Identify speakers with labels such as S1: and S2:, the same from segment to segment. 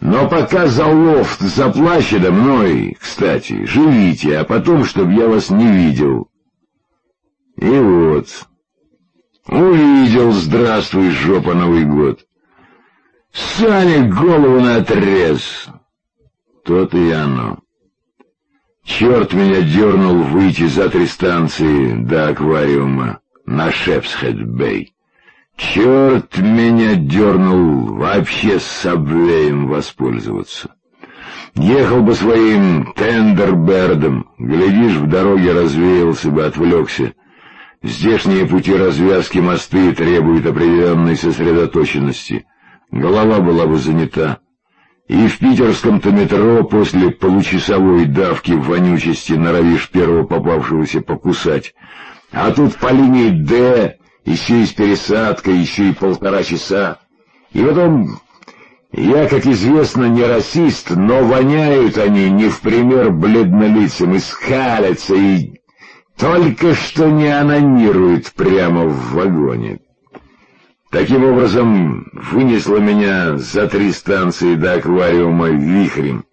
S1: Но пока за лофт заплачено мной, кстати, живите, а потом, чтоб я вас не видел. И вот, увидел, здравствуй, жопа, Новый год. Сане голову наотрез. То-то и оно. Черт меня дернул выйти за 3 станции до аквариума на Шепсхед-Бэй. Черт меня дернул вообще с саблеем воспользоваться. Ехал бы своим Тендербердом, глядишь, в дороге развеялся бы, отвлекся. Здешние пути развязки мосты требуют определенной сосредоточенности. Голова была бы занята. И в питерском-то метро после получасовой давки в вонючести норовишь первого попавшегося покусать. А тут по линии «Д» еще и с пересадкой, еще и 1,5 часа. И потом, я, как известно, не расист, но воняют они не в пример бледнолицым, и скалятся, и только что не анонируют прямо в вагоне. Таким образом, вынесло меня за 3 станции до аквариума вихрем.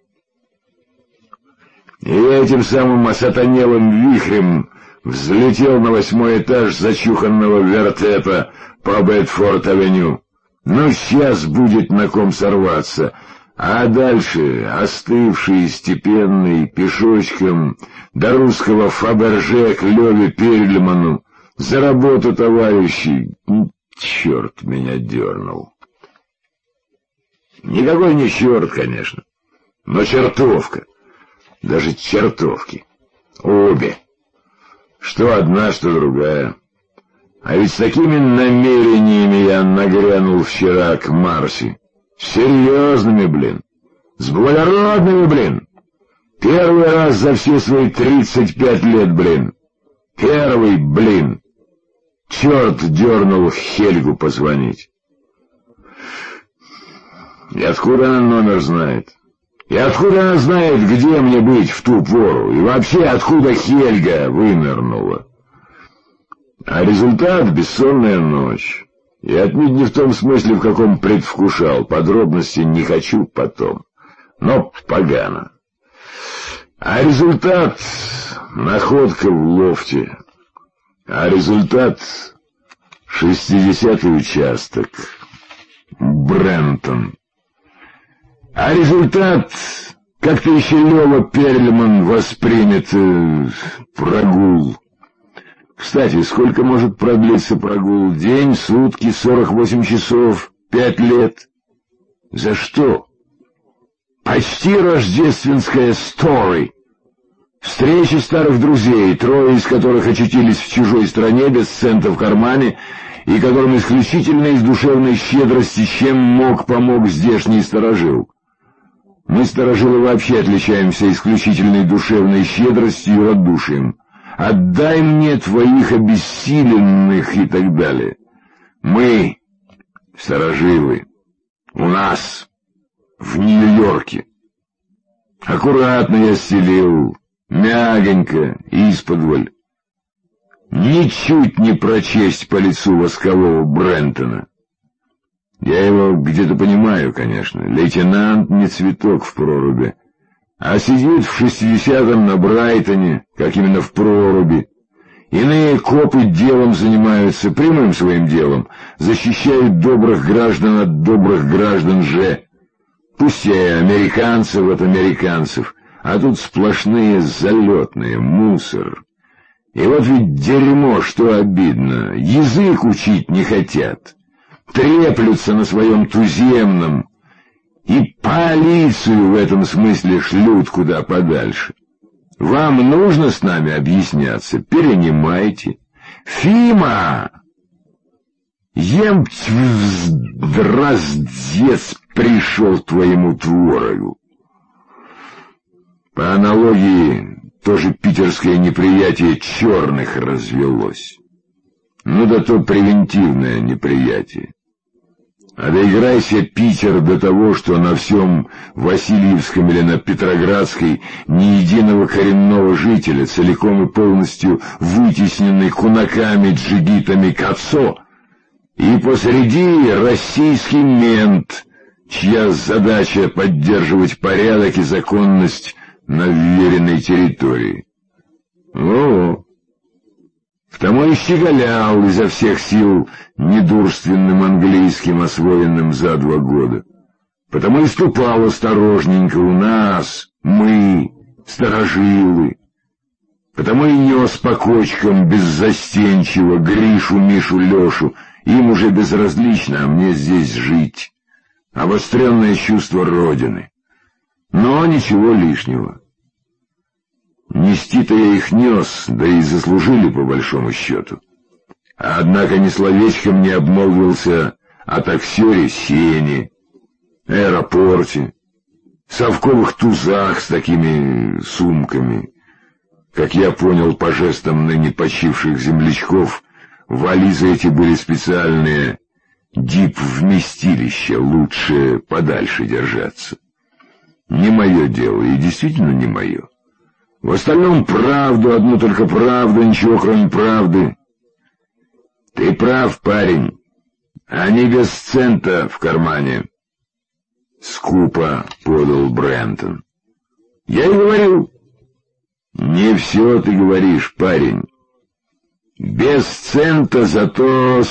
S1: И этим самым осатанелым вихрем взлетел на 8-й этаж зачуханного вертепа по Бэдфорд-авеню. Ну, сейчас будет на ком сорваться. А дальше, остывший, степенный, пешочком до русского Фаберже к Леве Перельману. За работу, товарищи. Черт меня дернул. Никакой не черт, конечно, но чертовка. Даже чертовки. Обе. Что одна, что другая. А ведь с такими намерениями я нагрянул вчера к Марсе. Серьезными, блин. С благородными, блин. Первый раз за все свои 35 лет, блин. Первый, блин. Черт дернул Хельгу позвонить. И откуда она номер знает? И откуда она знает, где мне быть в ту пору? И вообще, откуда Хельга вынырнула? А результат — бессонная ночь. И отнюдь не в том смысле, в каком предвкушал. Подробности не хочу потом. Но погано. А результат — находка в лофте. А результат — 60-й участок. Брентон. А результат — как-то еще Лёва Перльман воспримет прогул. Кстати, сколько может продлиться прогул? День, сутки, 48 часов, 5 лет? За что? Почти рождественская стори. Встречи старых друзей, 3 из которых очутились в чужой стране без цента в кармане, и которым исключительно из душевной щедрости чем мог помог здешний старожил. Мы, старожилы, вообще отличаемся исключительной душевной щедростью и радушием. «Отдай мне твоих обессиленных» и так далее. Мы, старожилы, у нас, в Нью-Йорке. Аккуратно я стелил, мягонько, исподволь. Ничуть не прочесть по лицу воскового Брентона. Я его где-то понимаю, конечно. Лейтенант не цветок в проруби, а сидит в 60-м на Брайтоне, как именно в проруби. Иные копы делом занимаются, прямым своим делом, защищают добрых граждан от добрых граждан же. Пусть и американцев от американцев, а тут сплошные залетные, мусор. И вот ведь дерьмо, что обидно, язык учить не хотят, треплются на своем туземном, и полицию в этом смысле шлют куда подальше. Вам нужно с нами объясняться, перенимайте. Фима! Емть-вздраздец пришел твоему творогу. По аналогии, тоже питерское неприятие черных развелось. Ну да то превентивное неприятие. А доиграйся, Питер, до того, что на всем Васильевском или на Петроградской ни единого коренного жителя, целиком и полностью вытесненный кунаками, джигитами Кацо, и посреди российский мент, чья задача поддерживать порядок и законность на вверенной территории. О, потому и щеголял изо всех сил недурственным английским, освоенным за 2 года. Потому и ступал осторожненько у нас, мы, старожилы. Потому и нес по кочкам беззастенчиво Гришу, Мишу, Лешу. Им уже безразлично, а мне здесь жить. Обостренное чувство Родины. Но ничего лишнего. Нести-то я их нес, да и заслужили по большому счету. Однако ни словечком не обмолвился о таксере Сене, аэропорте, совковых тузах с такими сумками. Как я понял по жестам ныне почивших землячков, вализы эти были специальные, дип-вместилища, лучше подальше держаться. Не мое дело, и действительно не мое. В остальном правду, одну только правду, ничего кроме правды. Ты прав, парень, они без цента в кармане. Скупо подал Брентон. Я и говорю. Не все ты говоришь, парень. Без цента, зато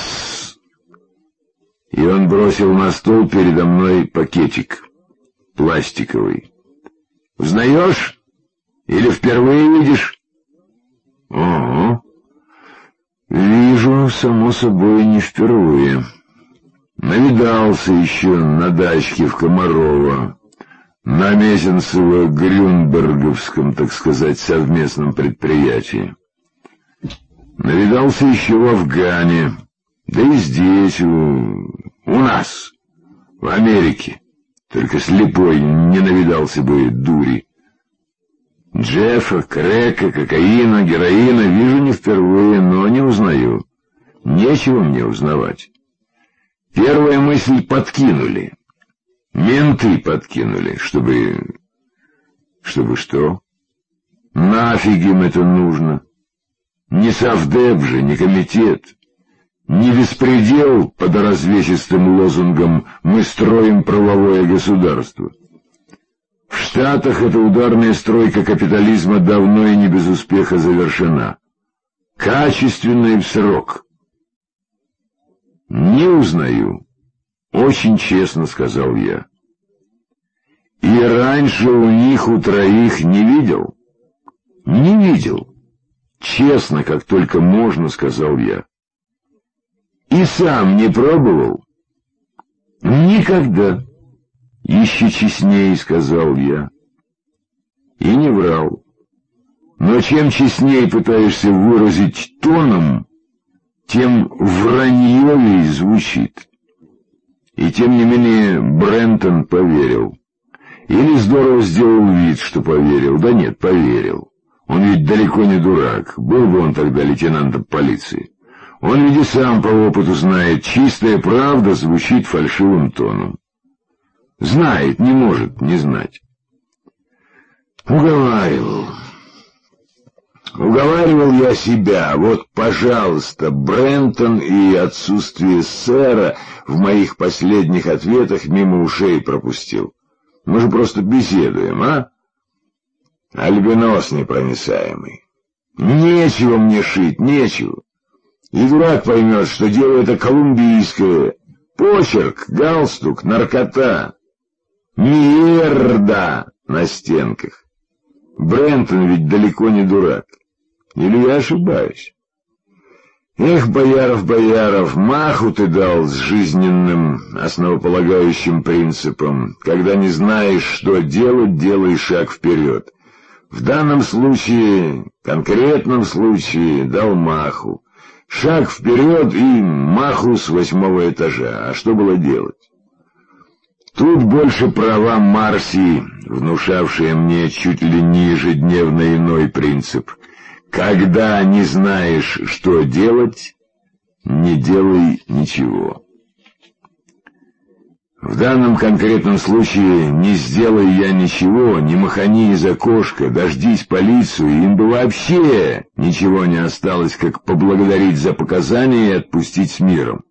S1: И он бросил на стол передо мной пакетик пластиковый. Узнаешь? Или впервые видишь? Ого. Вижу, само собой, не впервые. Навидался еще на дачке в Комарово, на Мезенцево-Грюнберговском, так сказать, совместном предприятии. Навидался еще в Афгане, да и здесь, у нас, в Америке. Только слепой не навидался бы дури. Джеффа, крека, кокаина, героина вижу не впервые, но не узнаю. Нечего мне узнавать. Первая мысль подкинули. Менты подкинули, чтобы что? Нафиг им это нужно? Не совдеп же, не комитет. Не беспредел под развесистым лозунгом «Мы строим правовое государство». В Штатах эта ударная стройка капитализма давно и не без успеха завершена. Качественно и в срок. Не узнаю. Очень честно сказал я. И раньше у них, у троих, не видел? Не видел. Честно, как только можно, сказал я. И сам не пробовал? Никогда. Еще честнее, сказал я. И не врал. Но чем честнее пытаешься выразить тоном, тем враньевей звучит. И тем не менее Брентон поверил. Или здорово сделал вид, что поверил. Да нет, поверил. Он ведь далеко не дурак. Был бы он тогда лейтенантом полиции. Он ведь и сам по опыту знает, чистая правда звучит фальшивым тоном. Знает, не может не знать. Уговаривал я себя, вот, пожалуйста, Брентон и отсутствие сэра в моих последних ответах мимо ушей пропустил. Мы же просто беседуем, а? Альбинос непроницаемый. Нечего мне шить, нечего. И дурак поймет, что дело это колумбийское. Почерк, галстук, наркота. Мierda на стенках. Брентон ведь далеко не дурак. Или я ошибаюсь? Эх, Бояров, маху ты дал с жизненным, основополагающим принципом. Когда не знаешь, что делать, делай шаг вперед. В данном случае, конкретном случае, дал маху. Шаг вперед и маху с 8-го этажа. А что было делать? Тут больше права Марси, внушавшие мне чуть ли не ежедневно иной принцип. Когда не знаешь, что делать, не делай ничего. В данном конкретном случае не сделай я ничего, не махани из окошка, дождись полицию, им бы вообще ничего не осталось, как поблагодарить за показания и отпустить с миром.